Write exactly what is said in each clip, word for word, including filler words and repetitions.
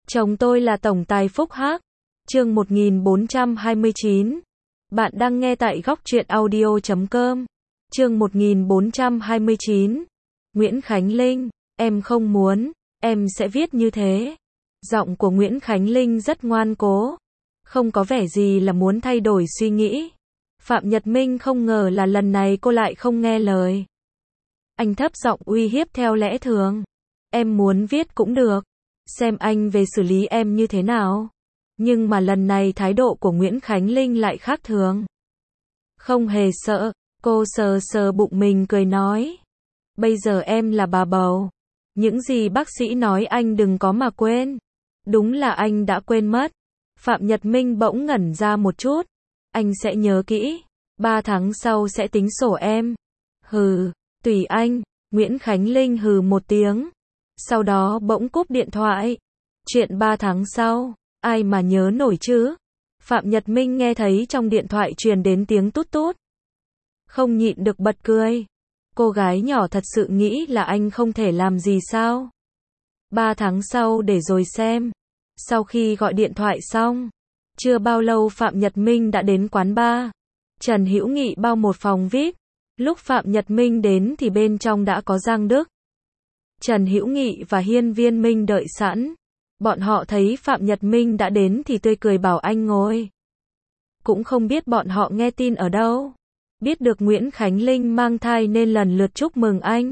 Chồng tôi là tổng tài Phúc Hắc. Chương một nghìn bốn trăm hai mươi chín. Bạn đang nghe tại góc truyện audio chấm com. Chương một nghìn bốn trăm hai mươi chín. Nguyễn Khánh Linh, em không muốn, em sẽ viết như thế. Giọng của Nguyễn Khánh Linh rất ngoan cố, không có vẻ gì là muốn thay đổi suy nghĩ. Phạm Nhật Minh không ngờ là lần này cô lại không nghe lời. Anh thấp giọng uy hiếp theo lẽ thường. Em muốn viết cũng được, xem anh về xử lý em như thế nào. Nhưng mà lần này thái độ của Nguyễn Khánh Linh lại khác thường. Không hề sợ, cô sờ sờ bụng mình cười nói. Bây giờ em là bà bầu. Những gì bác sĩ nói anh đừng có mà quên. Đúng là anh đã quên mất. Phạm Nhật Minh bỗng ngẩn ra một chút. Anh sẽ nhớ kỹ. Ba tháng sau sẽ tính sổ em. Hừ, tùy anh. Nguyễn Khánh Linh hừ một tiếng. Sau đó bỗng cúp điện thoại. Chuyện ba tháng sau, ai mà nhớ nổi chứ? Phạm Nhật Minh nghe thấy trong điện thoại truyền đến tiếng tút tút. Không nhịn được bật cười. Cô gái nhỏ thật sự nghĩ là anh không thể làm gì sao? Ba tháng sau để rồi xem. Sau khi gọi điện thoại xong, chưa bao lâu Phạm Nhật Minh đã đến quán bar. Trần Hữu Nghị bao một phòng vi ai pi. Lúc Phạm Nhật Minh đến thì bên trong đã có Giang Đức, Trần Hữu Nghị và Hiên Viên Minh đợi sẵn. Bọn họ thấy Phạm Nhật Minh đã đến thì tươi cười bảo anh ngồi. Cũng không biết bọn họ nghe tin ở đâu. Biết được Nguyễn Khánh Linh mang thai nên lần lượt chúc mừng anh.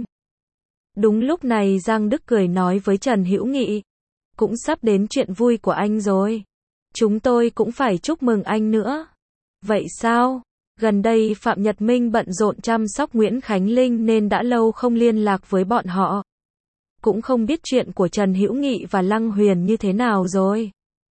Đúng lúc này Giang Đức cười nói với Trần Hữu Nghị. Cũng sắp đến chuyện vui của anh rồi. Chúng tôi cũng phải chúc mừng anh nữa. Vậy sao? Gần đây Phạm Nhật Minh bận rộn chăm sóc Nguyễn Khánh Linh nên đã lâu không liên lạc với bọn họ. Cũng không biết chuyện của Trần Hữu Nghị và Lăng Huyền như thế nào rồi.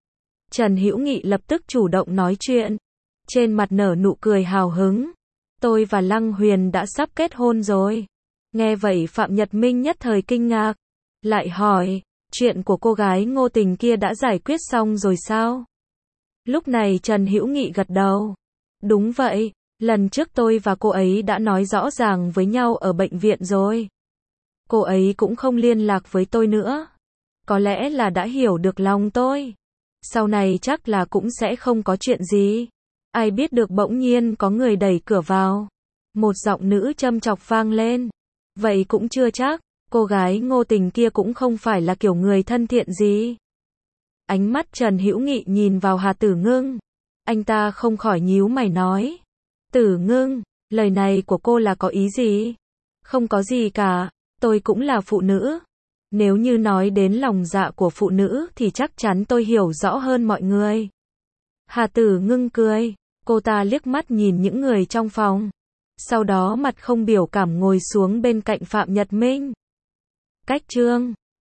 Trần Hữu Nghị lập tức chủ động nói chuyện. Trên mặt nở nụ cười hào hứng. Tôi và Lăng Huyền đã sắp kết hôn rồi. Nghe vậy Phạm Nhật Minh nhất thời kinh ngạc. Lại hỏi, chuyện của cô gái Ngô Tình kia đã giải quyết xong rồi sao? Lúc này Trần Hữu Nghị gật đầu. Đúng vậy, lần trước tôi và cô ấy đã nói rõ ràng với nhau ở bệnh viện rồi. Cô ấy cũng không liên lạc với tôi nữa. Có lẽ là đã hiểu được lòng tôi. Sau này chắc là cũng sẽ không có chuyện gì. Ai biết được bỗng nhiên có người đẩy cửa vào. Một giọng nữ châm chọc vang lên. Vậy cũng chưa chắc, cô gái Ngô Tình kia cũng không phải là kiểu người thân thiện gì. Ánh mắt Trần Hữu Nghị nhìn vào Hà Tử Ngưng. Anh ta không khỏi nhíu mày nói. Tử Ngưng, lời này của cô là có ý gì? Không có gì cả, tôi cũng là phụ nữ. Nếu như nói đến lòng dạ của phụ nữ thì chắc chắn tôi hiểu rõ hơn mọi người. Hà Tử Ngưng cười, cô ta liếc mắt nhìn những người trong phòng. Sau đó mặt không biểu cảm ngồi xuống bên cạnh Phạm Nhật Minh. Cách chương